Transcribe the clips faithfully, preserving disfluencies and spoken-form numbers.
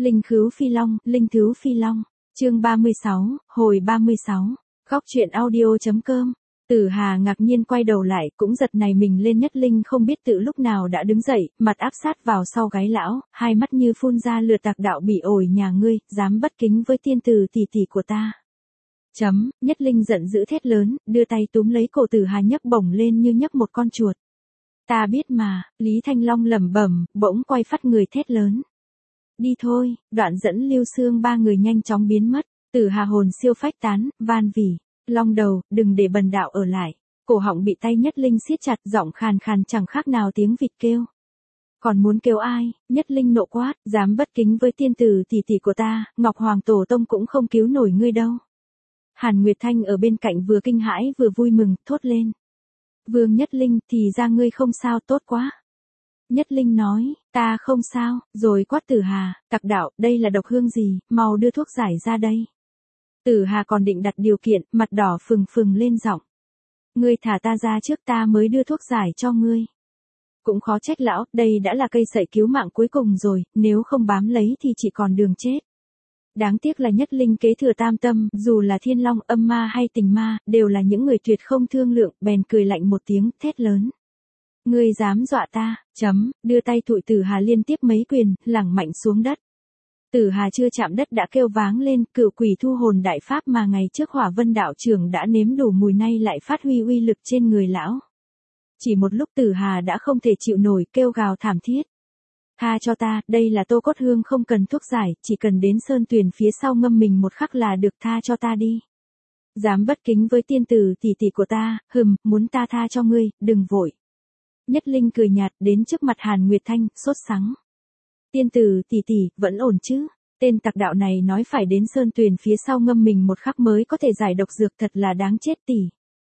Linh Khứu Phi Long, Linh Khứu Phi Long, chương ba mươi sáu, hồi ba mươi sáu, góc truyện audio.com. Tử Hà ngạc nhiên quay đầu lại, cũng giật nảy mình lên. Nhất Linh không biết tự lúc nào đã đứng dậy, mặt áp sát vào sau gáy lão, hai mắt như phun ra lửa tạc đạo bị ổi nhà ngươi, dám bất kính với tiên tử tỷ tỷ của ta. Chấm, Nhất Linh giận dữ thét lớn, đưa tay túm lấy cổ Tử Hà nhấc bổng lên như nhấc một con chuột. Ta biết mà, Lý Thanh Long lẩm bẩm, bỗng quay phát người thét lớn. Đi thôi, đoạn dẫn Lưu Xương ba người nhanh chóng biến mất. Tử Hà hồn siêu phách tán, van vỉ. Long đầu, đừng để bần đạo ở lại. Cổ họng bị tay Nhất Linh siết chặt, giọng khàn khàn chẳng khác nào tiếng vịt kêu. Còn muốn kêu ai? Nhất Linh nộ quát, dám bất kính với tiên tử tỷ tỷ của ta, Ngọc Hoàng Tổ Tông cũng không cứu nổi ngươi đâu. Hàn Nguyệt Thanh ở bên cạnh vừa kinh hãi vừa vui mừng, thốt lên. Vương Nhất Linh, thì ra ngươi không sao, tốt quá. Nhất Linh nói, ta không sao, rồi quát Tử Hà, tặc đạo, đây là độc hương gì, mau đưa thuốc giải ra đây. Tử Hà còn định đặt điều kiện, mặt đỏ phừng phừng lên giọng. Ngươi thả ta ra trước, ta mới đưa thuốc giải cho ngươi. Cũng khó trách lão, đây đã là cây sậy cứu mạng cuối cùng rồi, nếu không bám lấy thì chỉ còn đường chết. Đáng tiếc là Nhất Linh kế thừa tam tâm, dù là thiên long, âm ma hay tình ma, đều là những người tuyệt không thương lượng, bèn cười lạnh một tiếng, thét lớn. Ngươi dám dọa ta, chấm, đưa tay thụi Tử Hà liên tiếp mấy quyền, lẳng mạnh xuống đất. Tử Hà chưa chạm đất đã kêu váng lên, cửu quỷ thu hồn đại pháp mà ngày trước Hỏa Vân đạo trưởng đã nếm đủ mùi nay lại phát huy uy lực trên người lão. Chỉ một lúc Tử Hà đã không thể chịu nổi, kêu gào thảm thiết. Tha cho ta, đây là Tô Cốt Hương, không cần thuốc giải, chỉ cần đến sơn tuyền phía sau ngâm mình một khắc là được, tha cho ta đi. Dám bất kính với tiên tử tỷ tỷ của ta, hừm, muốn ta tha cho ngươi, đừng vội. Nhất Linh cười nhạt đến trước mặt Hàn Nguyệt Thanh, sốt sắng. Tiên tử tỷ tỷ, vẫn ổn chứ? Tên tặc đạo này nói phải đến sơn tuyền phía sau ngâm mình một khắc mới có thể giải độc dược, thật là đáng chết. Tỷ.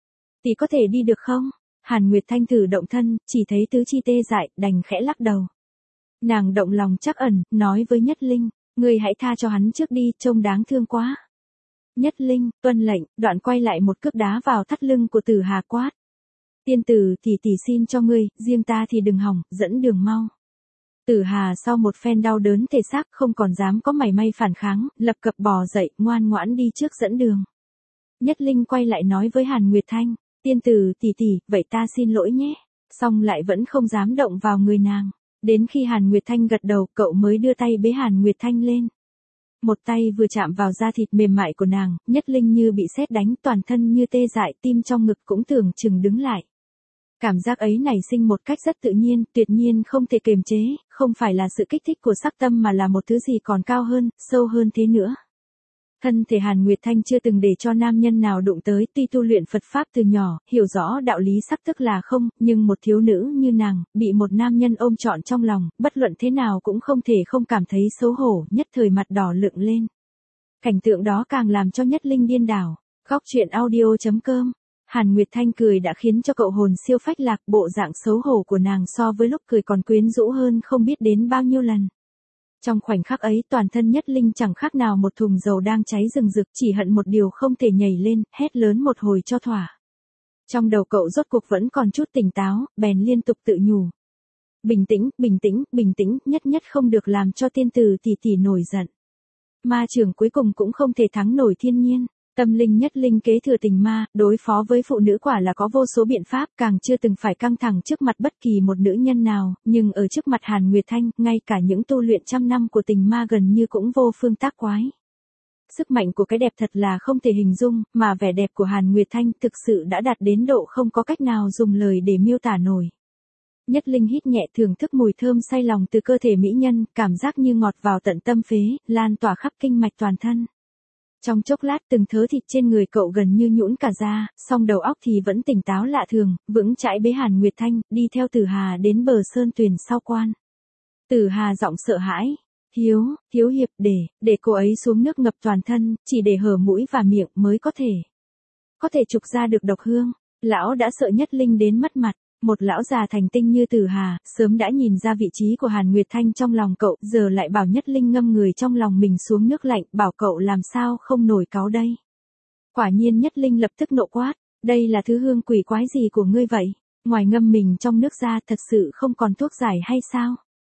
Tỷ có thể đi được không? Hàn Nguyệt Thanh thử động thân, chỉ thấy tứ chi tê dại, đành khẽ lắc đầu. Nàng động lòng trắc ẩn, nói với Nhất Linh, ngươi hãy tha cho hắn trước đi, trông đáng thương quá. Nhất Linh, tuân lệnh, đoạn quay lại một cước đá vào thắt lưng của Tử Hà, quát. Tiên tử tỷ tỷ xin cho ngươi, riêng ta thì đừng hỏng, dẫn đường mau. Tử Hà sau một phen đau đớn thể xác không còn dám có mảy may phản kháng, lập cập bò dậy, ngoan ngoãn đi trước dẫn đường. Nhất Linh quay lại nói với Hàn Nguyệt Thanh, tiên tử tỷ tỷ, vậy ta xin lỗi nhé. Xong lại vẫn không dám động vào người nàng. Đến khi Hàn Nguyệt Thanh gật đầu, cậu mới đưa tay bế Hàn Nguyệt Thanh lên. Một tay vừa chạm vào da thịt mềm mại của nàng, Nhất Linh như bị sét đánh, toàn thân như tê dại, tim trong ngực cũng tưởng chừng đứng lại. Cảm giác ấy nảy sinh một cách rất tự nhiên, tuyệt nhiên không thể kiềm chế, không phải là sự kích thích của sắc tâm mà là một thứ gì còn cao hơn, sâu hơn thế nữa. Thân thể Hàn Nguyệt Thanh chưa từng để cho nam nhân nào đụng tới, tuy tu luyện Phật Pháp từ nhỏ, hiểu rõ đạo lý sắc tức là không, nhưng một thiếu nữ như nàng, bị một nam nhân ôm trọn trong lòng, bất luận thế nào cũng không thể không cảm thấy xấu hổ, nhất thời mặt đỏ lựng lên. Cảnh tượng đó càng làm cho Nhất Linh điên đảo. Góc truyện audio.com. Hàn Nguyệt Thanh cười đã khiến cho cậu hồn siêu phách lạc, bộ dạng xấu hổ của nàng so với lúc cười còn quyến rũ hơn không biết đến bao nhiêu lần. Trong khoảnh khắc ấy toàn thân Nhất Linh chẳng khác nào một thùng dầu đang cháy rừng rực, chỉ hận một điều không thể nhảy lên, hét lớn một hồi cho thỏa. Trong đầu cậu rốt cuộc vẫn còn chút tỉnh táo, bèn liên tục tự nhủ. Bình tĩnh, bình tĩnh, bình tĩnh, nhất nhất không được làm cho tiên tử tỷ tỷ nổi giận. Ma trưởng cuối cùng cũng không thể thắng nổi thiên nhiên. Tâm linh Nhất Linh kế thừa tình ma, đối phó với phụ nữ quả là có vô số biện pháp, càng chưa từng phải căng thẳng trước mặt bất kỳ một nữ nhân nào, nhưng ở trước mặt Hàn Nguyệt Thanh, ngay cả những tu luyện trăm năm của tình ma gần như cũng vô phương tác quái. Sức mạnh của cái đẹp thật là không thể hình dung, mà vẻ đẹp của Hàn Nguyệt Thanh thực sự đã đạt đến độ không có cách nào dùng lời để miêu tả nổi. Nhất Linh hít nhẹ thưởng thức mùi thơm say lòng từ cơ thể mỹ nhân, cảm giác như ngọt vào tận tâm phế, lan tỏa khắp kinh mạch toàn thân. Trong chốc lát từng thớ thịt trên người cậu gần như nhũn cả ra, song đầu óc thì vẫn tỉnh táo lạ thường, vững chãi bế Hàn Nguyệt Thanh, đi theo Tử Hà đến bờ sơn tuyền sau quan. Tử Hà giọng sợ hãi, Hiếu, Hiếu hiệp, để, để cô ấy xuống nước ngập toàn thân, chỉ để hở mũi và miệng mới có thể. Có thể trục ra được độc hương. Lão đã sợ Nhất Linh đến mất mặt. Một lão già thành tinh như Tử Hà, sớm đã nhìn ra vị trí của Hàn Nguyệt Thanh trong lòng cậu, giờ lại bảo Nhất Linh ngâm người trong lòng mình xuống nước lạnh, bảo cậu làm sao không nổi cáu đây. Quả nhiên Nhất Linh lập tức nộ quát, đây là thứ hương quỷ quái gì của ngươi vậy? Ngoài ngâm mình trong nước ra thật sự không còn thuốc giải hay sao?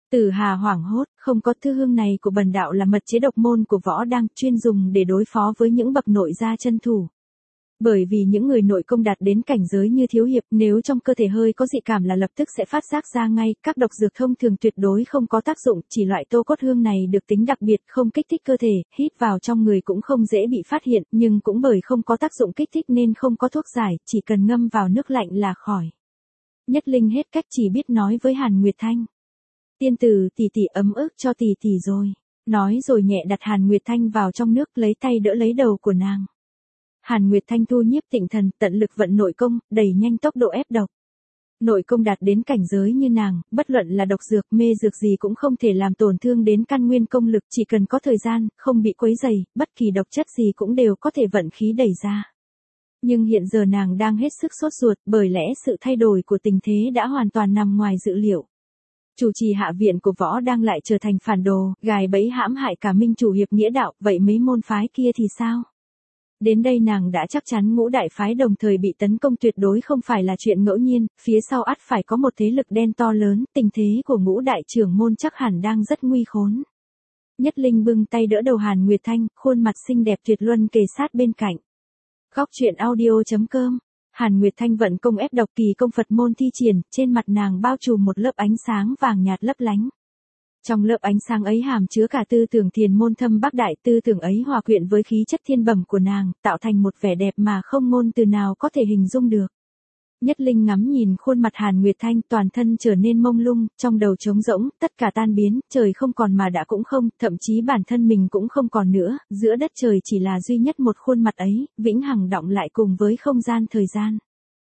Tử Hà hoảng hốt, không có thư hương này của bần đạo là mật chế độc môn của võ đang chuyên dùng để đối phó với những bậc nội gia chân thủ. Bởi vì những người nội công đạt đến cảnh giới như thiếu hiệp, nếu trong cơ thể hơi có dị cảm là lập tức sẽ phát giác ra ngay, các độc dược thông thường tuyệt đối không có tác dụng, chỉ loại tô cốt hương này được tính đặc biệt, không kích thích cơ thể, hít vào trong người cũng không dễ bị phát hiện, nhưng cũng bởi không có tác dụng kích thích nên không có thuốc giải, chỉ cần ngâm vào nước lạnh là khỏi. Nhất Linh hết cách chỉ biết nói với Hàn Nguyệt Thanh. Tiên tử tỷ tỷ ấm ức cho tỷ tỷ rồi. Nói rồi nhẹ đặt Hàn Nguyệt Thanh vào trong nước, lấy tay đỡ lấy đầu của nàng. Hàn Nguyệt Thanh thu nhiếp tịnh thần, tận lực vận nội công, đẩy nhanh tốc độ ép độc. Nội công đạt đến cảnh giới như nàng, bất luận là độc dược, mê dược gì cũng không thể làm tổn thương đến căn nguyên công lực, chỉ cần có thời gian, không bị quấy rầy, bất kỳ độc chất gì cũng đều có thể vận khí đẩy ra. Nhưng hiện giờ nàng đang hết sức sốt ruột, bởi lẽ sự thay đổi của tình thế đã hoàn toàn nằm ngoài dự liệu. Chủ trì hạ viện của võ đang lại trở thành phản đồ, gài bẫy hãm hại cả minh chủ hiệp nghĩa đạo, vậy mấy môn phái kia thì sao? Đến đây nàng đã chắc chắn ngũ đại phái đồng thời bị tấn công tuyệt đối không phải là chuyện ngẫu nhiên, phía sau ắt phải có một thế lực đen to lớn, tình thế của ngũ đại trưởng môn chắc hẳn đang rất nguy khốn. Nhất Linh bưng tay đỡ đầu Hàn Nguyệt Thanh, khuôn mặt xinh đẹp tuyệt luân kề sát bên cạnh. Góc truyện audio chấm com. Hàn Nguyệt Thanh vận công ép độc, kỳ công Phật môn thi triển, trên mặt nàng bao trùm một lớp ánh sáng vàng nhạt lấp lánh. Trong lớp ánh sáng ấy hàm chứa cả tư tưởng thiền môn thâm bắc đại, tư tưởng ấy hòa quyện với khí chất thiên bẩm của nàng, tạo thành một vẻ đẹp mà không ngôn từ nào có thể hình dung được. Nhất Linh ngắm nhìn khuôn mặt Hàn Nguyệt Thanh, toàn thân trở nên mông lung, trong đầu trống rỗng, tất cả tan biến, trời không còn mà đã cũng không, thậm chí bản thân mình cũng không còn nữa, giữa đất trời chỉ là duy nhất một khuôn mặt ấy, vĩnh hằng đọng lại cùng với không gian thời gian.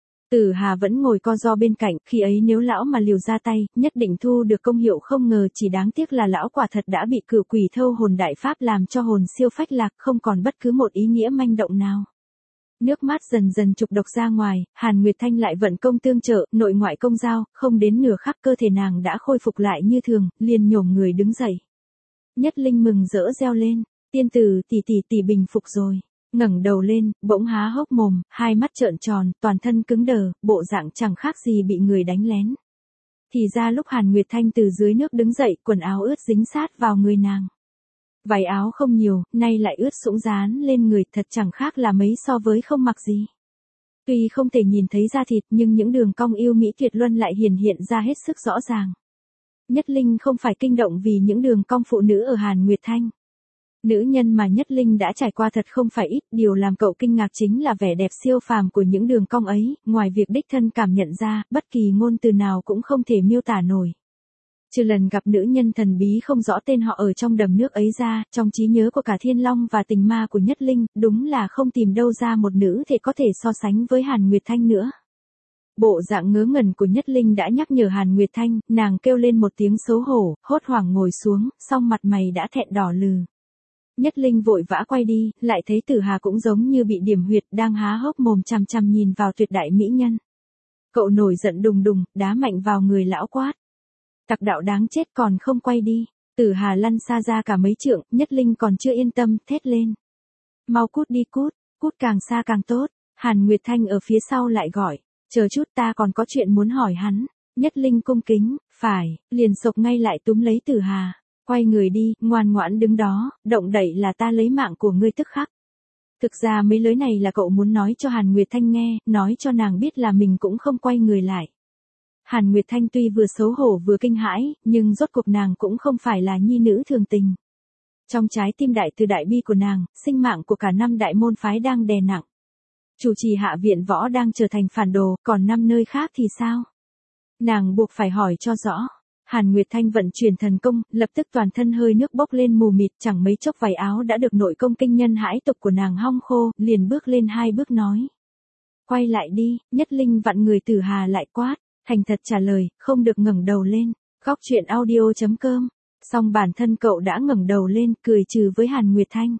Tử Hà vẫn ngồi co ro bên cạnh, khi ấy nếu lão mà liều ra tay, nhất định thu được công hiệu, không ngờ chỉ đáng tiếc là lão quả thật đã bị cửu quỷ thâu hồn đại pháp làm cho hồn siêu phách lạc, không còn bất cứ một ý nghĩa manh động nào. Nước mắt dần dần trục độc ra ngoài, Hàn Nguyệt Thanh lại vận công tương trợ, nội ngoại công giao, không đến nửa khắc cơ thể nàng đã khôi phục lại như thường, liền nhổm người đứng dậy. Nhất Linh mừng rỡ reo lên, tiên tử tỷ tỷ tỷ bình phục rồi. Ngẩng đầu lên, bỗng há hốc mồm, hai mắt trợn tròn, toàn thân cứng đờ, bộ dạng chẳng khác gì bị người đánh lén. Thì ra lúc Hàn Nguyệt Thanh từ dưới nước đứng dậy, quần áo ướt dính sát vào người nàng. Váy áo không nhiều, nay lại ướt sũng dán lên người, thật chẳng khác là mấy so với không mặc gì. Tuy không thể nhìn thấy da thịt nhưng những đường cong yêu mỹ tuyệt luân lại hiển hiện ra hết sức rõ ràng. Nhất Linh không phải kinh động vì những đường cong phụ nữ ở Hàn Nguyệt Thanh. Nữ nhân mà Nhất Linh đã trải qua thật không phải ít, điều làm cậu kinh ngạc chính là vẻ đẹp siêu phàm của những đường cong ấy, ngoài việc đích thân cảm nhận ra, bất kỳ ngôn từ nào cũng không thể miêu tả nổi. Trừ lần gặp nữ nhân thần bí không rõ tên họ ở trong đầm nước ấy ra, trong trí nhớ của cả Thiên Long và tình ma của Nhất Linh, đúng là không tìm đâu ra một nữ thể có thể so sánh với Hàn Nguyệt Thanh nữa. Bộ dạng ngớ ngẩn của Nhất Linh đã nhắc nhở Hàn Nguyệt Thanh, nàng kêu lên một tiếng xấu hổ, hốt hoảng ngồi xuống, song mặt mày đã thẹn đỏ lừ. Nhất Linh vội vã quay đi, lại thấy Tử Hà cũng giống như bị điểm huyệt, đang há hốc mồm chằm chằm nhìn vào tuyệt đại mỹ nhân. Cậu nổi giận đùng đùng, đá mạnh vào người lão quát. Tặc đạo đáng chết, còn không quay đi. Tử Hà lăn xa ra cả mấy trượng, Nhất Linh còn chưa yên tâm, thét lên. Mau cút đi cút, cút càng xa càng tốt. Hàn Nguyệt Thanh ở phía sau lại gọi, chờ chút ta còn có chuyện muốn hỏi hắn. Nhất Linh cung kính, phải, liền sộc ngay lại túm lấy Tử Hà. Quay người đi, ngoan ngoãn đứng đó, động đậy là ta lấy mạng của ngươi tức khắc. Thực ra mấy lối này là cậu muốn nói cho Hàn Nguyệt Thanh nghe, nói cho nàng biết là mình cũng không quay người lại. Hàn Nguyệt Thanh tuy vừa xấu hổ vừa kinh hãi, nhưng rốt cuộc nàng cũng không phải là nhi nữ thường tình. Trong trái tim đại từ đại bi của nàng, sinh mạng của cả năm đại môn phái đang đè nặng. Chủ trì hạ viện võ đang trở thành phản đồ, còn năm nơi khác thì sao? Nàng buộc phải hỏi cho rõ. Hàn Nguyệt Thanh vận chuyển thần công, lập tức toàn thân hơi nước bốc lên mù mịt, chẳng mấy chốc váy áo đã được nội công kinh nhân hãi tục của nàng hong khô, liền bước lên hai bước nói. Quay lại đi, Nhất Linh vặn người Tử Hà lại quát, thành thật trả lời, không được ngẩng đầu lên. Góc truyện audio chấm com. Song bản thân cậu đã ngẩng đầu lên, cười trừ với Hàn Nguyệt Thanh.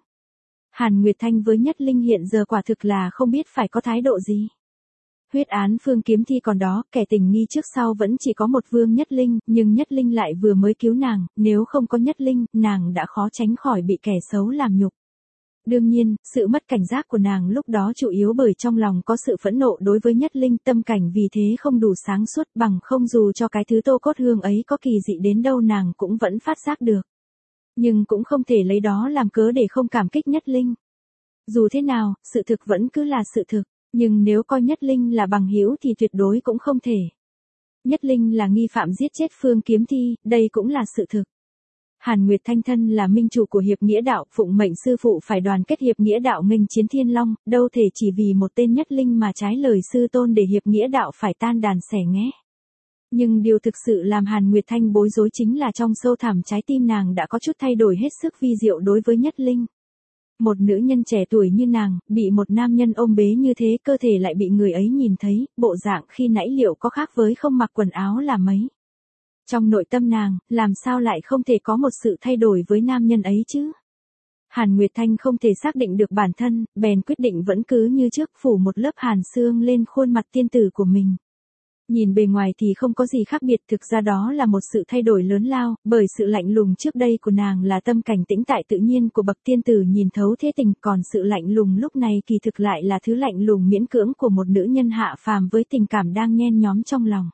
Hàn Nguyệt Thanh với Nhất Linh hiện giờ quả thực là không biết phải có thái độ gì. Huyết án Phương Kiếm Thi còn đó, kẻ tình nghi trước sau vẫn chỉ có một Vương Nhất Linh, nhưng Nhất Linh lại vừa mới cứu nàng, nếu không có Nhất Linh, nàng đã khó tránh khỏi bị kẻ xấu làm nhục. đương nhiên, sự mất cảnh giác của nàng lúc đó chủ yếu bởi trong lòng có sự phẫn nộ đối với Nhất Linh, tâm cảnh vì thế không đủ sáng suốt, bằng không dù cho cái thứ Tô Cốt Hương ấy có kỳ dị đến đâu nàng cũng vẫn phát giác được. Nhưng cũng không thể lấy đó làm cớ để không cảm kích Nhất Linh. Dù thế nào, sự thực vẫn cứ là sự thực, nhưng nếu coi Nhất Linh là bằng hữu thì tuyệt đối cũng không thể. Nhất Linh là nghi phạm giết chết Phương Kiếm Thi, đây cũng là sự thực. Hàn Nguyệt Thanh thân là minh chủ của Hiệp Nghĩa Đạo, phụng mệnh sư phụ phải đoàn kết Hiệp Nghĩa Đạo nghênh chiến Thiên Long, đâu thể chỉ vì một tên Nhất Linh mà trái lời sư tôn để Hiệp Nghĩa Đạo phải tan đàn xẻ nghé. Nhưng điều thực sự làm Hàn Nguyệt Thanh bối rối chính là trong sâu thẳm trái tim nàng đã có chút thay đổi hết sức vi diệu đối với Nhất Linh. Một nữ nhân trẻ tuổi như nàng, bị một nam nhân ôm bế như thế, cơ thể lại bị người ấy nhìn thấy, bộ dạng khi nãy liệu có khác với không mặc quần áo là mấy. Trong nội tâm nàng, làm sao lại không thể có một sự thay đổi với nam nhân ấy chứ? Hàn Nguyệt Thanh không thể xác định được bản thân, bèn quyết định vẫn cứ như trước phủ một lớp hàn xương lên khuôn mặt tiên tử của mình. Nhìn bề ngoài thì không có gì khác biệt, thực ra đó là một sự thay đổi lớn lao, bởi sự lạnh lùng trước đây của nàng là tâm cảnh tĩnh tại tự nhiên của bậc tiên tử nhìn thấu thế tình, còn sự lạnh lùng lúc này kỳ thực lại là thứ lạnh lùng miễn cưỡng của một nữ nhân hạ phàm với tình cảm đang nhen nhóm trong lòng.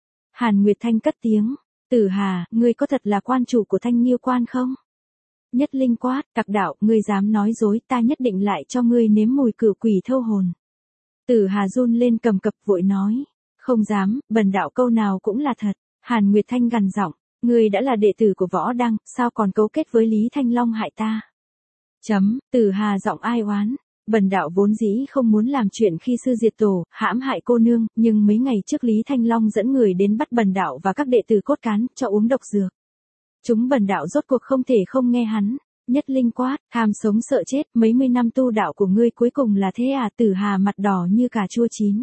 Hàn Nguyệt Thanh cất tiếng, Tử Hà, ngươi có thật là quan chủ của Thanh Nghiêu Quan không? Nhất Linh quát, tặc đạo, ngươi dám nói dối, ta nhất định lại cho ngươi nếm mùi cửu quỷ thâu hồn. Tử Hà run lên cầm cập vội nói, không dám, bần đạo câu nào cũng là thật. Hàn Nguyệt Thanh gằn giọng, ngươi đã là đệ tử của Võ Đăng, sao còn cấu kết với Lý Thanh Long hại ta? Chấm, Tử Hà giọng ai oán. Bần đạo vốn dĩ không muốn làm chuyện khi sư diệt tổ, hãm hại cô nương, nhưng mấy ngày trước Lý Thanh Long dẫn người đến bắt bần đạo và các đệ tử cốt cán, cho uống độc dược. Chúng bần đạo rốt cuộc không thể không nghe hắn. Nhất Linh quát, tham sống sợ chết, mấy mươi năm tu đạo của ngươi cuối cùng là thế à? Tử Hà mặt đỏ như cà chua chín.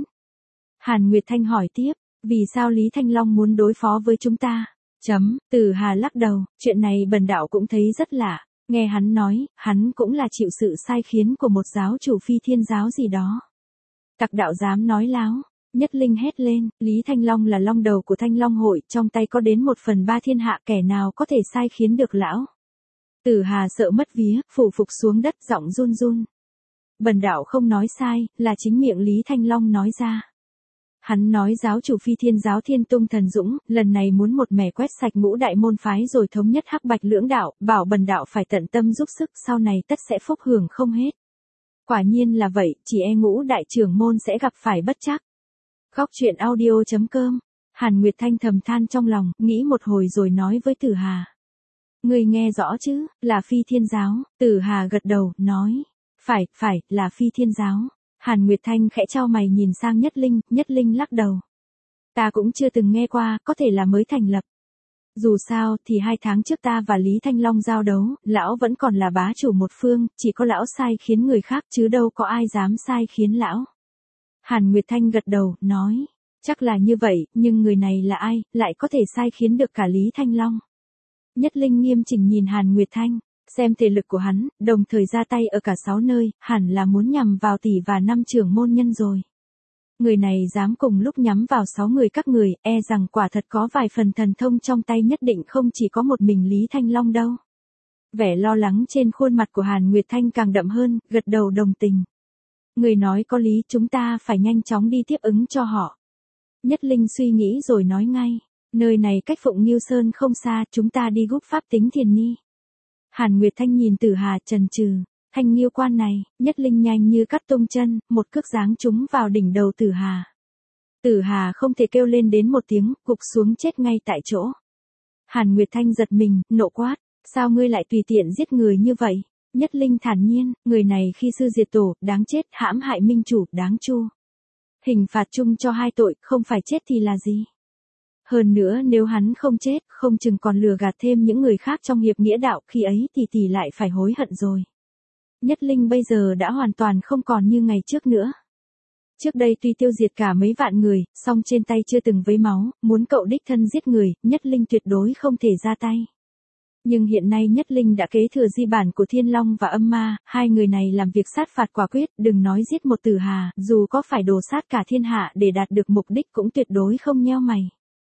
Hàn Nguyệt Thanh hỏi tiếp, vì sao Lý Thanh Long muốn đối phó với chúng ta? Chấm, Tử Hà lắc đầu, chuyện này bần đạo cũng thấy rất lạ. Nghe hắn nói, hắn cũng là chịu sự sai khiến của một giáo chủ Phi Thiên giáo gì đó. Tặc đạo dám nói láo. Nhất Linh hét lên, Lý Thanh Long là long đầu của Thanh Long hội, trong tay có đến một phần ba thiên hạ, kẻ nào có thể sai khiến được lão. Tử Hà sợ mất vía, phủ phục xuống đất giọng run run. Bần đạo không nói sai, là chính miệng Lý Thanh Long nói ra. Hắn nói giáo chủ Phi Thiên giáo Thiên Tung Thần Dũng, lần này muốn một mẻ quét sạch ngũ đại môn phái rồi thống nhất hắc bạch lưỡng đạo, bảo bần đạo phải tận tâm giúp sức, sau này tất sẽ phúc hưởng không hết. Quả nhiên là vậy, chỉ e ngũ đại trưởng môn sẽ gặp phải bất trắc. Góc truyện audio chấm com. Hàn Nguyệt Thanh thầm than trong lòng, nghĩ một hồi rồi nói với Tử Hà. Ngươi nghe rõ chứ, là Phi Thiên giáo. Tử Hà gật đầu, nói. Phải, phải, là Phi Thiên giáo. Hàn Nguyệt Thanh khẽ chau mày nhìn sang Nhất Linh, Nhất Linh lắc đầu. Ta cũng chưa từng nghe qua, có thể là mới thành lập. Dù sao, thì hai tháng trước ta và Lý Thanh Long giao đấu, lão vẫn còn là bá chủ một phương, chỉ có lão sai khiến người khác chứ đâu có ai dám sai khiến lão. Hàn Nguyệt Thanh gật đầu, nói. Chắc là như vậy, nhưng người này là ai, lại có thể sai khiến được cả Lý Thanh Long. Nhất Linh nghiêm chỉnh nhìn Hàn Nguyệt Thanh. Xem thể lực của hắn, đồng thời ra tay ở cả sáu nơi, hẳn là muốn nhằm vào tỷ và năm trưởng môn nhân rồi. Người này dám cùng lúc nhắm vào sáu người các người, e rằng quả thật có vài phần thần thông trong tay, nhất định không chỉ có một mình Lý Thanh Long đâu. Vẻ lo lắng trên khuôn mặt của Hàn Nguyệt Thanh càng đậm hơn, gật đầu đồng tình. Người nói có lý, chúng ta phải nhanh chóng đi tiếp ứng cho họ. Nhất Linh suy nghĩ rồi nói ngay, nơi này cách Phụng Nghiêu Sơn không xa, chúng ta đi gúp pháp tính thiền ni. Hàn Nguyệt Thanh nhìn Tử Hà chần chừ, Thanh Nghiêu Quan này, Nhất Linh nhanh như cắt tung chân, một cước giáng trúng vào đỉnh đầu Tử Hà. Tử Hà không thể kêu lên đến một tiếng, gục xuống chết ngay tại chỗ. Hàn Nguyệt Thanh giật mình, nộ quát, sao ngươi lại tùy tiện giết người như vậy? Nhất Linh thản nhiên, người này khi sư diệt tổ, đáng chết, hãm hại minh chủ, đáng chu. Hình phạt chung cho hai tội, không phải chết thì là gì? Hơn nữa nếu hắn không chết, không chừng còn lừa gạt thêm những người khác trong hiệp nghĩa đạo, khi ấy thì tỷ lại phải hối hận rồi. Nhất Linh bây giờ đã hoàn toàn không còn như ngày trước nữa. Trước đây tuy tiêu diệt cả mấy vạn người, song trên tay chưa từng vấy máu, muốn cậu đích thân giết người, Nhất Linh tuyệt đối không thể ra tay. Nhưng hiện nay Nhất Linh đã kế thừa di bản của Thiên Long và Âm Ma, hai người này làm việc sát phạt quả quyết, đừng nói giết một Tử Hà, dù có phải đổ sát cả thiên hạ để đạt được mục đích cũng tuyệt đối không nheo mày.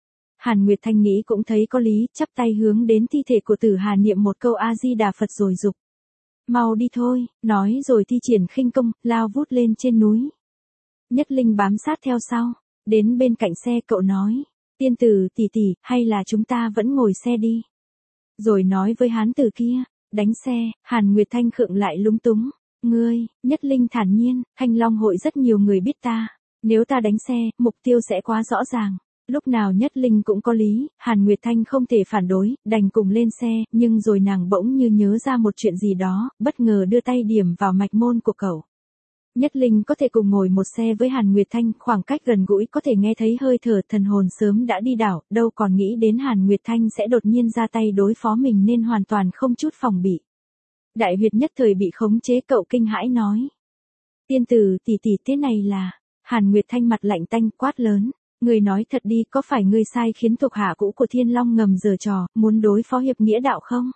Hàn Nguyệt Thanh nghĩ cũng thấy có lý, chắp tay hướng đến thi thể của Tử Hà niệm một câu A Di Đà Phật rồi dục Mau đi thôi, nói rồi thi triển khinh công, lao vút lên trên núi. Nhất Linh bám sát theo sau, đến bên cạnh xe cậu nói, tiên tử tỷ tỷ, hay là chúng ta vẫn ngồi xe đi. Rồi nói với hán tử kia, đánh xe. Hàn Nguyệt Thanh khựng lại lúng túng, ngươi. Nhất Linh thản nhiên, Thanh Long hội rất nhiều người biết ta, nếu ta đánh xe, mục tiêu sẽ quá rõ ràng. Lúc nào Nhất Linh cũng có lý, Hàn Nguyệt Thanh không thể phản đối, đành cùng lên xe, nhưng rồi nàng bỗng như nhớ ra một chuyện gì đó, bất ngờ đưa tay điểm vào mạch môn của cậu. Nhất Linh có thể cùng ngồi một xe với Hàn Nguyệt Thanh, khoảng cách gần gũi có thể nghe thấy hơi thở, thần hồn sớm đã đi đảo, đâu còn nghĩ đến Hàn Nguyệt Thanh sẽ đột nhiên ra tay đối phó mình nên hoàn toàn không chút phòng bị. Đại huyệt nhất thời bị khống chế, cậu kinh hãi nói. Tiên tử tỷ tỷ, thế này là. Hàn Nguyệt Thanh mặt lạnh tanh quát lớn. Người nói thật đi, có phải ngươi sai khiến thuộc hạ cũ của Thiên Long ngầm giở trò, muốn đối phó hiệp nghĩa đạo không?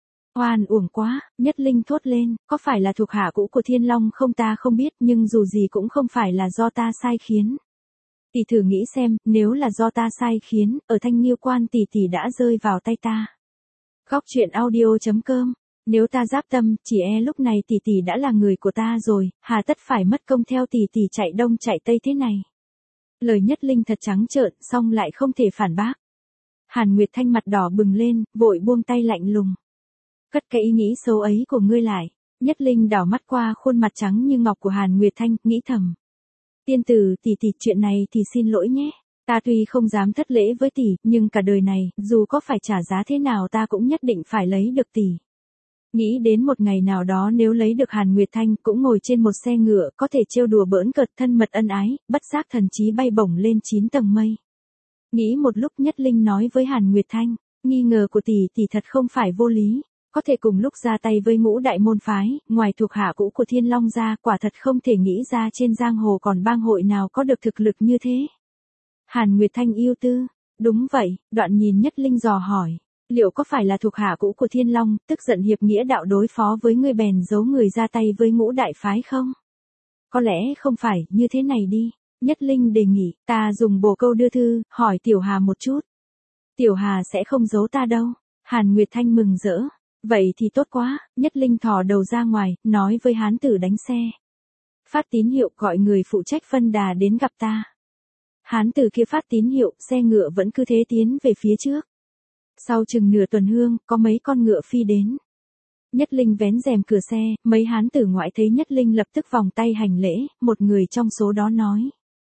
Oan uổng quá. Nhất Linh thốt lên, có phải là thuộc hạ cũ của Thiên Long không, ta không biết, nhưng dù gì cũng không phải là do ta sai khiến. Tỷ thử nghĩ xem, nếu là do ta sai khiến, ở Thanh Nghiêu Quan tỷ tỷ đã rơi vào tay ta. Góc truyện audio chấm com. Nếu ta giáp tâm, chỉ e lúc này tỷ tỷ đã là người của ta rồi, hà tất phải mất công theo tỷ tỷ chạy đông chạy tây thế này. Lời Nhất Linh thật trắng trợn, song lại không thể phản bác. Hàn Nguyệt Thanh mặt đỏ bừng lên, vội buông tay lạnh lùng. Cất cái ý nghĩ xấu ấy của ngươi lại. Nhất Linh đảo mắt qua khuôn mặt trắng như ngọc của Hàn Nguyệt Thanh, nghĩ thầm. Tiên tử tỷ tỷ, chuyện này thì xin lỗi nhé. Ta tuy không dám thất lễ với tỷ, nhưng cả đời này, dù có phải trả giá thế nào ta cũng nhất định phải lấy được tỷ. Nghĩ đến một ngày nào đó nếu lấy được Hàn Nguyệt Thanh, cũng ngồi trên một xe ngựa, có thể trêu đùa bỡn cợt thân mật ân ái, bất giác thần trí bay bổng lên chín tầng mây. Nghĩ một lúc, Nhất Linh nói với Hàn Nguyệt Thanh, nghi ngờ của tỷ tỷ thật không phải vô lý, có thể cùng lúc ra tay với ngũ đại môn phái, ngoài thuộc hạ cũ của Thiên Long ra, quả thật không thể nghĩ ra trên giang hồ còn bang hội nào có được thực lực như thế. Hàn Nguyệt Thanh yêu tư, đúng vậy. Đoạn nhìn Nhất Linh dò hỏi. Liệu có phải là thuộc hạ cũ của Thiên Long, tức giận hiệp nghĩa đạo đối phó với ngươi bèn giấu người ra tay với ngũ đại phái không? Có lẽ không phải, như thế này đi. Nhất Linh đề nghị, ta dùng bồ câu đưa thư, hỏi Tiểu Hà một chút. Tiểu Hà sẽ không giấu ta đâu. Hàn Nguyệt Thanh mừng rỡ. Vậy thì tốt quá. Nhất Linh thò đầu ra ngoài, nói với hán tử đánh xe. Phát tín hiệu gọi người phụ trách phân đà đến gặp ta. Hán tử kia phát tín hiệu, xe ngựa vẫn cứ thế tiến về phía trước. Sau chừng nửa tuần hương, có mấy con ngựa phi đến. Nhất Linh vén rèm cửa xe, mấy hán tử ngoại thấy Nhất Linh lập tức vòng tay hành lễ, một người trong số đó nói.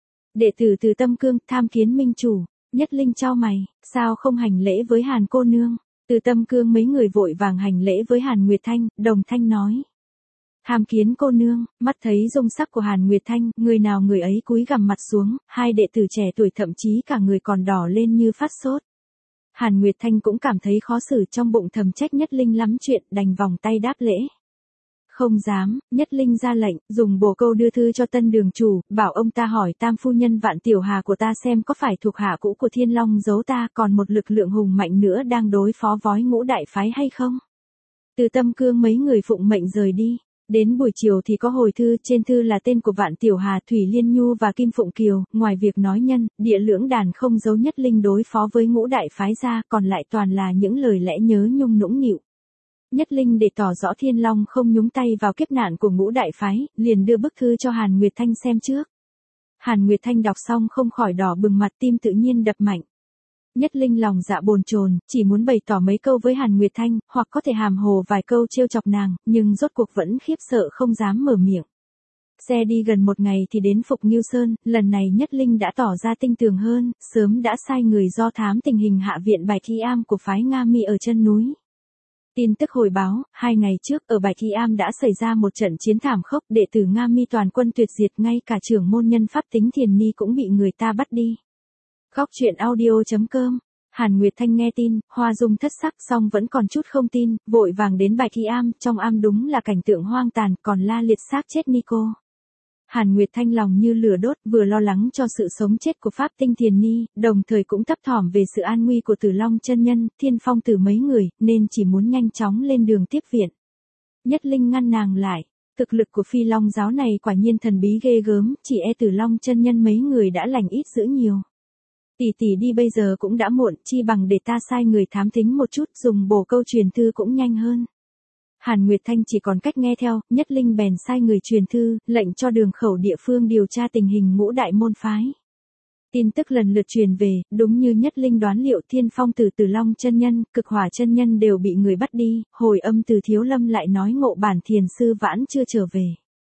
Đệ tử từ Tâm Cương, tham kiến minh chủ. Nhất Linh chau mày, sao không hành lễ với Hàn cô nương? Từ Tâm Cương mấy người vội vàng hành lễ với Hàn Nguyệt Thanh, đồng thanh nói. Tham kiến cô nương. Mắt thấy dung sắc của Hàn Nguyệt Thanh, người nào người ấy cúi gằm mặt xuống, hai đệ tử trẻ tuổi thậm chí cả người còn đỏ lên như phát sốt. Hàn Nguyệt Thanh cũng cảm thấy khó xử, trong bụng thầm trách Nhất Linh lắm chuyện, đành vòng tay đáp lễ. Không dám. Nhất Linh ra lệnh, dùng bồ câu đưa thư cho tân đường chủ, bảo ông ta hỏi tam phu nhân Vạn Tiểu Hà của ta xem có phải thuộc hạ cũ của Thiên Long giấu ta còn một lực lượng hùng mạnh nữa đang đối phó với ngũ đại phái hay không. Từ Tâm Cương mấy người phụng mệnh rời đi. Đến buổi chiều thì có hồi thư, trên thư là tên của Vạn Tiểu Hà, Thủy Liên Nhu và Kim Phụng Kiều, ngoài việc nói nhân, địa lưỡng đàn không giấu Nhất Linh đối phó với ngũ đại phái ra, còn lại toàn là những lời lẽ nhớ nhung nũng nịu. Nhất Linh để tỏ rõ Thiên Long không nhúng tay vào kiếp nạn của ngũ đại phái, liền đưa bức thư cho Hàn Nguyệt Thanh xem trước. Hàn Nguyệt Thanh đọc xong không khỏi đỏ bừng mặt, tim tự nhiên đập mạnh. Nhất Linh lòng dạ bồn chồn, chỉ muốn bày tỏ mấy câu với Hàn Nguyệt Thanh, hoặc có thể hàm hồ vài câu trêu chọc nàng, nhưng rốt cuộc vẫn khiếp sợ không dám mở miệng. Xe đi gần một ngày thì đến Phục Nghiêu Sơn, lần này Nhất Linh đã tỏ ra tinh tường hơn, sớm đã sai người do thám tình hình hạ viện Bạch Y Am của phái Nga Mi ở chân núi. Tin tức hồi báo, hai ngày trước ở Bạch Y Am đã xảy ra một trận chiến thảm khốc, đệ tử Nga Mi toàn quân tuyệt diệt, ngay cả trưởng môn nhân pháp tính Thiền Ni cũng bị người ta bắt đi. Góc truyện audio chấm com. Hàn Nguyệt Thanh nghe tin, hoa dung thất sắc, song vẫn còn chút không tin, vội vàng đến Bạch Y Am, trong am đúng là cảnh tượng hoang tàn, còn la liệt xác chết Nico. Hàn Nguyệt Thanh lòng như lửa đốt, vừa lo lắng cho sự sống chết của pháp tinh Thiền Ni, đồng thời cũng thấp thỏm về sự an nguy của Tử Long chân nhân, Thiên Phong Tử mấy người, nên chỉ muốn nhanh chóng lên đường tiếp viện. Nhất Linh ngăn nàng lại. Thực lực của Phi Long giáo này quả nhiên thần bí ghê gớm, chỉ e Tử Long chân nhân mấy người đã lành ít dữ nhiều. Tỷ tỷ đi bây giờ cũng đã muộn, chi bằng để ta sai người thám thính một chút, dùng bổ câu truyền thư cũng nhanh hơn. Hàn Nguyệt Thanh chỉ còn cách nghe theo, Nhất Linh bèn sai người truyền thư, lệnh cho đường khẩu địa phương điều tra tình hình ngũ đại môn phái. Tin tức lần lượt truyền về, đúng như Nhất Linh đoán liệu, Thiên Phong Tử Tử Long chân nhân, Cực Hỏa chân nhân đều bị người bắt đi, hồi âm từ Thiếu Lâm lại nói Ngộ Bản thiền sư vãn chưa trở về.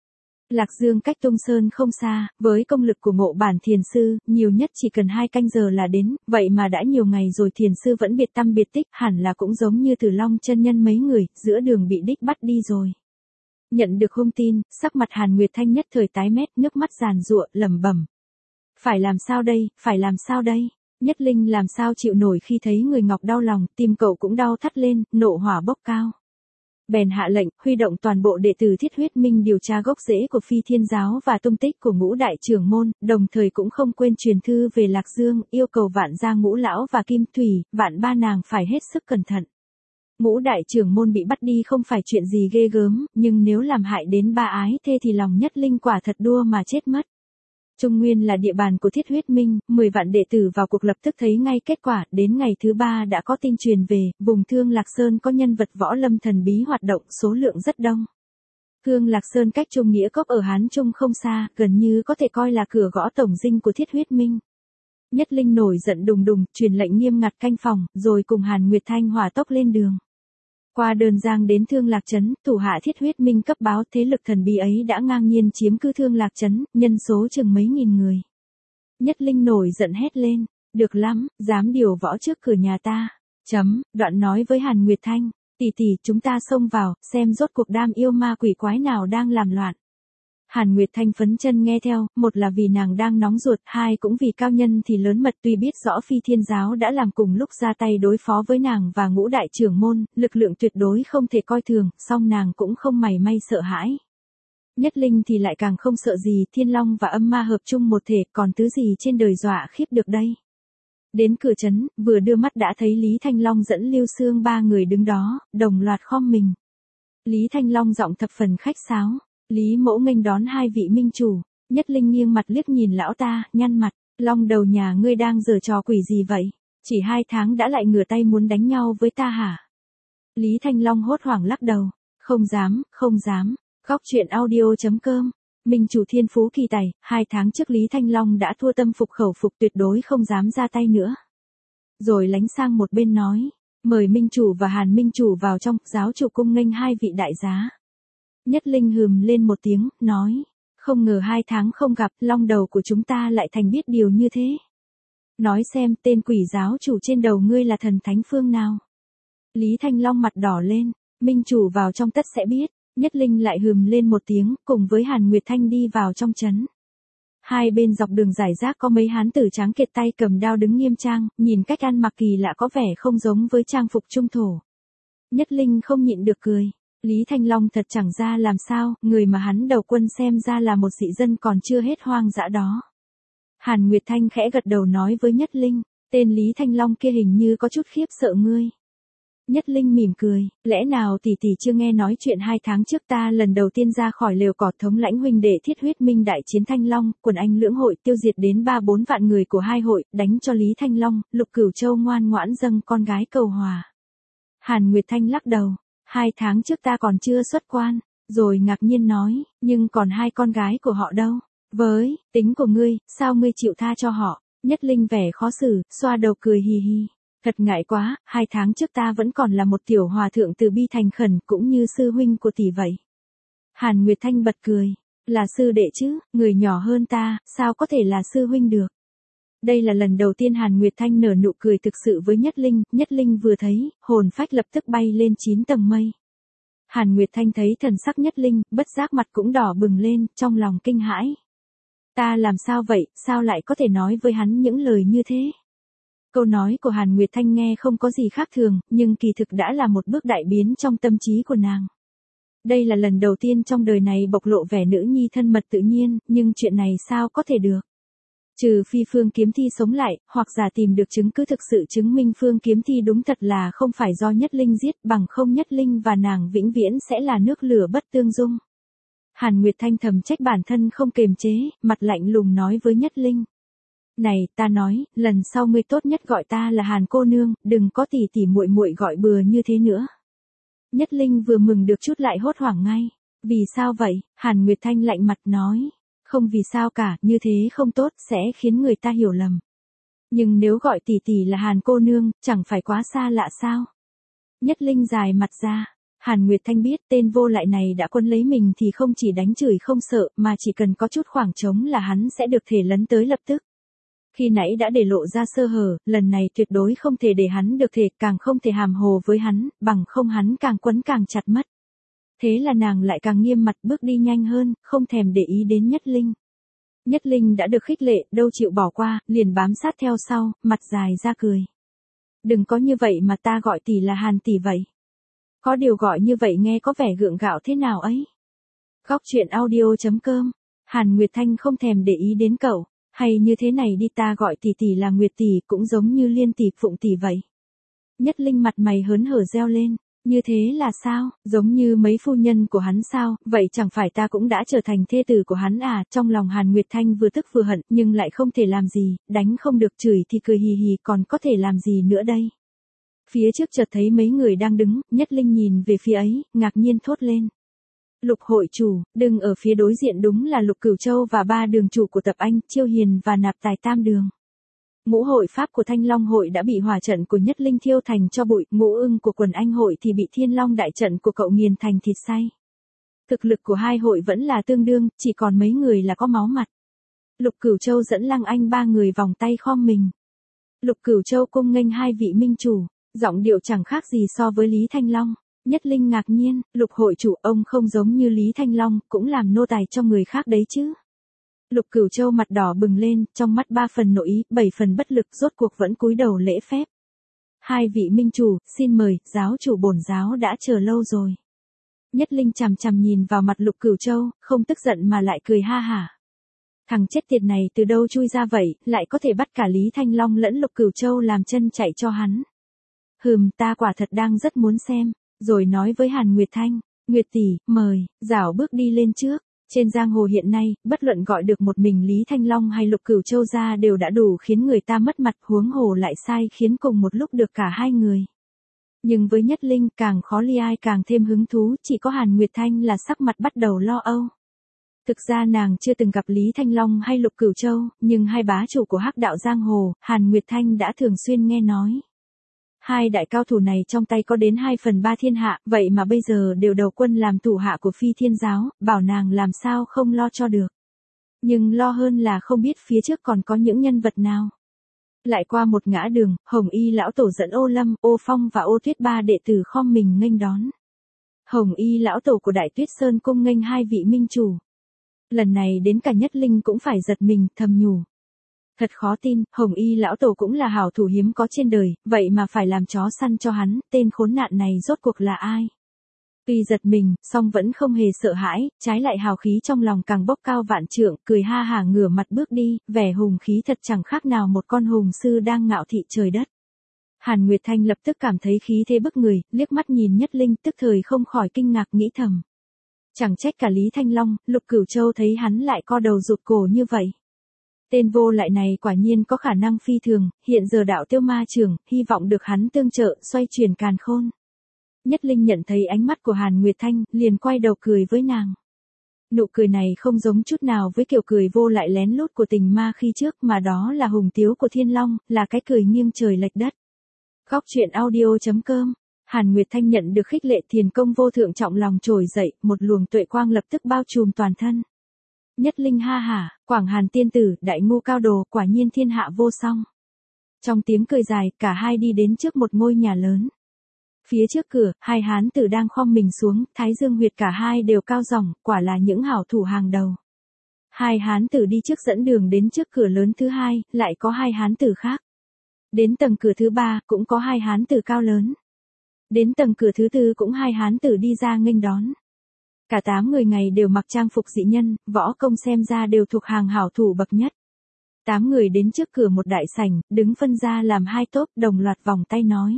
Lạc Dương cách Tung Sơn không xa, với công lực của Ngộ Bản thiền sư, nhiều nhất chỉ cần hai canh giờ là đến, vậy mà đã nhiều ngày rồi thiền sư vẫn biệt tăm biệt tích, hẳn là cũng giống như Tử Long chân nhân mấy người, giữa đường bị đích bắt đi rồi. Nhận được hung tin, sắc mặt Hàn Nguyệt Thanh nhất thời tái mét, nước mắt giàn giụa, lẩm bẩm. Phải làm sao đây, phải làm sao đây? Nhất Linh làm sao chịu nổi khi thấy người Ngọc đau lòng, tim cậu cũng đau thắt lên, nộ hỏa bốc cao. Bèn hạ lệnh, huy động toàn bộ đệ tử Thiết Huyết Minh điều tra gốc rễ của Phi Thiên giáo và tung tích của ngũ đại trưởng môn, đồng thời cũng không quên truyền thư về Lạc Dương, yêu cầu Vạn gia Ngũ lão và Kim Thủy, Vạn ba nàng phải hết sức cẩn thận. Ngũ đại trưởng môn bị bắt đi không phải chuyện gì ghê gớm, nhưng nếu làm hại đến ba ái thê thì lòng Nhất Linh quả thật đua mà chết mất. Trung Nguyên là địa bàn của Thiết Huyết Minh, mười vạn đệ tử vào cuộc lập tức thấy ngay kết quả, đến ngày thứ ba đã có tin truyền về, vùng Thương Lạc Sơn có nhân vật võ lâm thần bí hoạt động, số lượng rất đông. Thương Lạc Sơn cách Trung Nghĩa Cốc ở Hán Trung không xa, gần như có thể coi là cửa gõ tổng dinh của Thiết Huyết Minh. Nhất Linh nổi giận đùng đùng, truyền lệnh nghiêm ngặt canh phòng, rồi cùng Hàn Nguyệt Thanh hỏa tốc lên đường. Qua Đơn Giang đến Thương Lạc Trấn, thủ hạ Thiết Huyết Minh cấp báo thế lực thần bí ấy đã ngang nhiên chiếm cứ Thương Lạc Trấn, nhân số chừng mấy nghìn người. Nhất Linh nổi giận hét lên, được lắm, dám điều võ trước cửa nhà ta. Chấm, đoạn nói với Hàn Nguyệt Thanh, tỷ tỷ chúng ta xông vào, xem rốt cuộc đam yêu ma quỷ quái nào đang làm loạn. Hàn Nguyệt Thanh phấn chân nghe theo, một là vì nàng đang nóng ruột, hai cũng vì cao nhân thì lớn mật, tuy biết rõ Phi Thiên giáo đã làm cùng lúc ra tay đối phó với nàng và ngũ đại trưởng môn, lực lượng tuyệt đối không thể coi thường, song nàng cũng không mảy may sợ hãi. Nhất Linh thì lại càng không sợ gì, Thiên Long và âm ma hợp chung một thể, còn thứ gì trên đời dọa khiếp được đây. Đến cửa trấn, vừa đưa mắt đã thấy Lý Thanh Long dẫn Lưu Xương ba người đứng đó, đồng loạt khom mình. Lý Thanh Long giọng thập phần khách sáo. Lý Mẫu nghênh đón hai vị minh chủ. Nhất Linh nghiêng mặt liếc nhìn lão ta, nhăn mặt, Long đầu nhà ngươi đang giở trò quỷ gì vậy? Chỉ hai tháng đã lại ngửa tay muốn đánh nhau với ta hả? Lý Thanh Long hốt hoảng lắc đầu, không dám, không dám. Góc truyện audio chấm com. Minh chủ thiên phú kỳ tài, hai tháng trước Lý Thanh Long đã thua tâm phục khẩu phục, tuyệt đối không dám ra tay nữa. Rồi lánh sang một bên nói, mời minh chủ và Hàn minh chủ vào trong, giáo chủ cung nghênh hai vị đại giá. Nhất Linh hừm lên một tiếng, nói, không ngờ hai tháng không gặp, Long đầu của chúng ta lại thành biết điều như thế. Nói xem tên quỷ giáo chủ trên đầu ngươi là thần thánh phương nào. Lý Thanh Long mặt đỏ lên, minh chủ vào trong tất sẽ biết. Nhất Linh lại hừm lên một tiếng, cùng với Hàn Nguyệt Thanh đi vào trong trấn. Hai bên dọc đường giải rác có mấy hán tử tráng kiệt tay cầm đao đứng nghiêm trang, nhìn cách ăn mặc kỳ lạ có vẻ không giống với trang phục trung thổ. Nhất Linh không nhịn được cười. Lý Thanh Long thật chẳng ra làm sao, người mà hắn đầu quân xem ra là một dị dân còn chưa hết hoang dã đó. Hàn Nguyệt Thanh khẽ gật đầu nói với Nhất Linh, tên Lý Thanh Long kia hình như có chút khiếp sợ ngươi. Nhất Linh mỉm cười, lẽ nào tỷ tỷ chưa nghe nói chuyện hai tháng trước ta lần đầu tiên ra khỏi lều cọt thống lãnh huynh đệ Thiết Huyết Minh đại chiến Thanh Long, quần anh lưỡng hội tiêu diệt đến ba bốn vạn người của hai hội, đánh cho Lý Thanh Long, Lục Cửu Châu ngoan ngoãn dâng con gái cầu hòa. Hàn Nguyệt Thanh lắc đầu. Hai tháng trước ta còn chưa xuất quan, rồi ngạc nhiên nói, nhưng còn hai con gái của họ đâu? Với, tính của ngươi, sao ngươi chịu tha cho họ? Nhất Linh vẻ khó xử, xoa đầu cười hì hì. Thật ngại quá, hai tháng trước ta vẫn còn là một tiểu hòa thượng từ bi thành khẩn, cũng như sư huynh của tỷ vậy. Hàn Nguyệt Thanh bật cười, là sư đệ chứ, người nhỏ hơn ta, sao có thể là sư huynh được? Đây là lần đầu tiên Hàn Nguyệt Thanh nở nụ cười thực sự với Nhất Linh, Nhất Linh vừa thấy, hồn phách lập tức bay lên chín tầng mây. Hàn Nguyệt Thanh thấy thần sắc Nhất Linh, bất giác mặt cũng đỏ bừng lên, trong lòng kinh hãi. Ta làm sao vậy, sao lại có thể nói với hắn những lời như thế? Câu nói của Hàn Nguyệt Thanh nghe không có gì khác thường, nhưng kỳ thực đã là một bước đại biến trong tâm trí của nàng. Đây là lần đầu tiên trong đời này bộc lộ vẻ nữ nhi thân mật tự nhiên, nhưng chuyện này sao có thể được? Trừ phi Phương Kiếm Thi sống lại, hoặc giả tìm được chứng cứ thực sự chứng minh Phương Kiếm Thi đúng thật là không phải do Nhất Linh giết, bằng không Nhất Linh và nàng vĩnh viễn sẽ là nước lửa bất tương dung. Hàn Nguyệt Thanh thầm trách bản thân không kềm chế, mặt lạnh lùng nói với Nhất Linh. Này, ta nói, lần sau ngươi tốt nhất gọi ta là Hàn cô nương, đừng có tỷ tỷ muội muội gọi bừa như thế nữa. Nhất Linh vừa mừng được chút lại hốt hoảng ngay. Vì sao vậy? Hàn Nguyệt Thanh lạnh mặt nói. Không vì sao cả, như thế không tốt, sẽ khiến người ta hiểu lầm. Nhưng nếu gọi tỷ tỷ là Hàn cô nương, chẳng phải quá xa lạ sao? Nhất Linh dài mặt ra. Hàn Nguyệt Thanh biết tên vô lại này đã quân lấy mình thì không chỉ đánh chửi không sợ mà chỉ cần có chút khoảng trống là hắn sẽ được thể lấn tới lập tức. Khi nãy đã để lộ ra sơ hở, lần này tuyệt đối không thể để hắn được thể, càng không thể hàm hồ với hắn, bằng không hắn càng quấn càng chặt mất. Thế là nàng lại càng nghiêm mặt bước đi nhanh hơn, không thèm để ý đến Nhất Linh. Nhất Linh đã được khích lệ, đâu chịu bỏ qua, liền bám sát theo sau, mặt dài ra cười. Đừng có như vậy mà ta gọi tỷ là Hàn tỷ vậy. Có điều gọi như vậy nghe có vẻ gượng gạo thế nào ấy. Góc truyện audio chấm com. Hàn Nguyệt Thanh không thèm để ý đến cậu. Hay như thế này đi, ta gọi tỷ tỷ là Nguyệt tỷ, cũng giống như Liên tỷ Phụng tỷ vậy. Nhất Linh mặt mày hớn hở reo lên. Như thế là sao? Giống như mấy phu nhân của hắn sao? Vậy chẳng phải ta cũng đã trở thành thê tử của hắn à? Trong lòng Hàn Nguyệt Thanh vừa tức vừa hận, nhưng lại không thể làm gì, đánh không được chửi thì cười hì hì, còn có thể làm gì nữa đây? Phía trước chợt thấy mấy người đang đứng, Nhất Linh nhìn về phía ấy, ngạc nhiên thốt lên. Lục hội chủ, đừng ở phía đối diện đúng là Lục Cửu Châu và ba đường chủ của Tập Anh, Chiêu Hiền và Nạp Tài tam đường. Ngũ hội pháp của Thanh Long hội đã bị hỏa trận của Nhất Linh thiêu thành cho bụi, ngũ ưng của Quần Anh hội thì bị Thiên Long đại trận của cậu nghiền thành thịt xay. Thực lực của hai hội vẫn là tương đương, chỉ còn mấy người là có máu mặt. Lục Cửu Châu dẫn Lăng Anh ba người vòng tay khom mình. Lục Cửu Châu cung nghênh hai vị minh chủ, giọng điệu chẳng khác gì so với Lý Thanh Long. Nhất Linh ngạc nhiên, Lục hội chủ ông không giống như Lý Thanh Long, cũng làm nô tài cho người khác đấy chứ. Lục Cửu Châu mặt đỏ bừng lên, trong mắt ba phần nội ý, bảy phần bất lực, rốt cuộc vẫn cúi đầu lễ phép. Hai vị minh chủ, xin mời, giáo chủ bổn giáo đã chờ lâu rồi. Nhất Linh chằm chằm nhìn vào mặt Lục Cửu Châu, không tức giận mà lại cười ha hả. Thằng chết tiệt này từ đâu chui ra vậy, lại có thể bắt cả Lý Thanh Long lẫn Lục Cửu Châu làm chân chạy cho hắn. Hừm, ta quả thật đang rất muốn xem, rồi nói với Hàn Nguyệt Thanh, Nguyệt tỷ, mời, dảo bước đi lên trước. Trên giang hồ hiện nay, bất luận gọi được một mình Lý Thanh Long hay Lục Cửu Châu ra đều đã đủ khiến người ta mất mặt, huống hồ lại sai khiến cùng một lúc được cả hai người. Nhưng với Nhất Linh càng khó li ai càng thêm hứng thú, chỉ có Hàn Nguyệt Thanh là sắc mặt bắt đầu lo âu. Thực ra nàng chưa từng gặp Lý Thanh Long hay Lục Cửu Châu, nhưng hai bá chủ của hắc đạo giang hồ, Hàn Nguyệt Thanh đã thường xuyên nghe nói. Hai đại cao thủ này trong tay có đến hai phần ba thiên hạ, vậy mà bây giờ đều đầu quân làm thủ hạ của Phi Thiên giáo, bảo nàng làm sao không lo cho được. Nhưng lo hơn là không biết phía trước còn có những nhân vật nào. Lại qua một ngã đường, Hồng Y lão tổ dẫn Ô Lâm, Ô Phong và Ô Tuyết ba đệ tử khom mình nghênh đón. Hồng Y lão tổ của Đại Tuyết Sơn cung nghênh hai vị minh chủ. Lần này đến cả Nhất Linh cũng phải giật mình, thầm nhủ. Thật khó tin, Hồng Y lão tổ cũng là hảo thủ hiếm có trên đời, vậy mà phải làm chó săn cho hắn, tên khốn nạn này rốt cuộc là ai? Tuy giật mình, song vẫn không hề sợ hãi, trái lại hào khí trong lòng càng bốc cao vạn trượng, cười ha hả ngửa mặt bước đi, vẻ hùng khí thật chẳng khác nào một con hùng sư đang ngạo thị trời đất. Hàn Nguyệt Thanh lập tức cảm thấy khí thế bức người, liếc mắt nhìn Nhất Linh, tức thời không khỏi kinh ngạc nghĩ thầm. Chẳng trách cả Lý Thanh Long, Lục Cửu Châu thấy hắn lại co đầu rụt cổ như vậy. Tên vô lại này quả nhiên có khả năng phi thường, hiện giờ đạo tiêu ma trưởng, hy vọng được hắn tương trợ, xoay chuyển càn khôn. Nhất Linh nhận thấy ánh mắt của Hàn Nguyệt Thanh, liền quay đầu cười với nàng. Nụ cười này không giống chút nào với kiểu cười vô lại lén lút của tình ma khi trước, mà đó là hùng tiếu của Thiên Long, là cái cười nghiêng trời lệch đất. Góc truyện audio chấm com. Hàn Nguyệt Thanh nhận được khích lệ, thiền công vô thượng trọng lòng trồi dậy, một luồng tuệ quang lập tức bao trùm toàn thân. Nhất Linh ha hả, Quảng Hàn tiên tử, đại ngu cao đồ, quả nhiên thiên hạ vô song. Trong tiếng cười dài, cả hai đi đến trước một ngôi nhà lớn. Phía trước cửa, hai hán tử đang khom mình xuống, thái dương huyệt cả hai đều cao ròng, quả là những hảo thủ hàng đầu. Hai hán tử đi trước dẫn đường đến trước cửa lớn thứ hai, lại có hai hán tử khác. Đến tầng cửa thứ ba, cũng có hai hán tử cao lớn. Đến tầng cửa thứ tư cũng hai hán tử đi ra nghênh đón. Cả tám người ngày đều mặc trang phục dị nhân, võ công xem ra đều thuộc hàng hảo thủ bậc nhất. Tám người đến trước cửa một đại sảnh, đứng phân ra làm hai tốp, đồng loạt vòng tay nói.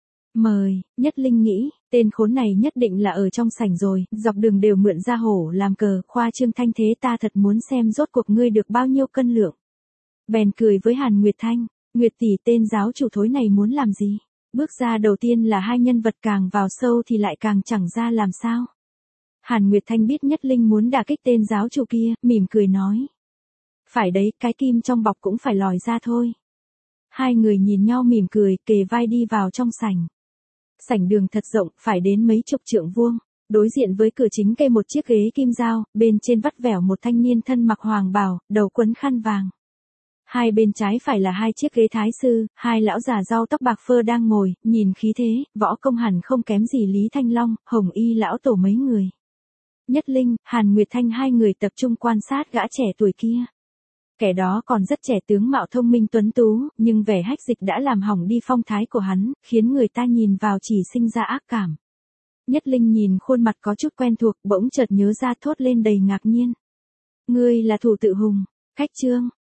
Mời, Nhất Linh nghĩ, tên khốn này nhất định là ở trong sảnh rồi, dọc đường đều mượn ra hổ làm cờ, khoa trương thanh thế, ta thật muốn xem rốt cuộc ngươi được bao nhiêu cân lượng. Bèn cười với Hàn Nguyệt Thanh, Nguyệt tỷ, tên giáo chủ thối này muốn làm gì? Bước ra đầu tiên là hai nhân vật càng vào sâu thì lại càng chẳng ra làm sao. Hàn Nguyệt Thanh biết Nhất Linh muốn đả kích tên giáo chủ kia, mỉm cười nói. Phải đấy, cái kim trong bọc cũng phải lòi ra thôi. Hai người nhìn nhau mỉm cười, kề vai đi vào trong sảnh. Sảnh đường thật rộng, phải đến mấy chục trượng vuông. Đối diện với cửa chính kê một chiếc ghế kim dao, bên trên vắt vẻo một thanh niên thân mặc hoàng bào, đầu quấn khăn vàng. Hai bên trái phải là hai chiếc ghế thái sư, hai lão già rau tóc bạc phơ đang ngồi, nhìn khí thế, võ công hẳn không kém gì Lý Thanh Long, Hồng Y lão tổ mấy người. Nhất Linh, Hàn Nguyệt Thanh hai người tập trung quan sát gã trẻ tuổi kia. Kẻ đó còn rất trẻ, tướng mạo thông minh tuấn tú, nhưng vẻ hách dịch đã làm hỏng đi phong thái của hắn, khiến người ta nhìn vào chỉ sinh ra ác cảm. Nhất Linh nhìn khuôn mặt có chút quen thuộc, bỗng chợt nhớ ra thốt lên đầy ngạc nhiên. Ngươi là Thủ Tự Hùng, Khách Trương,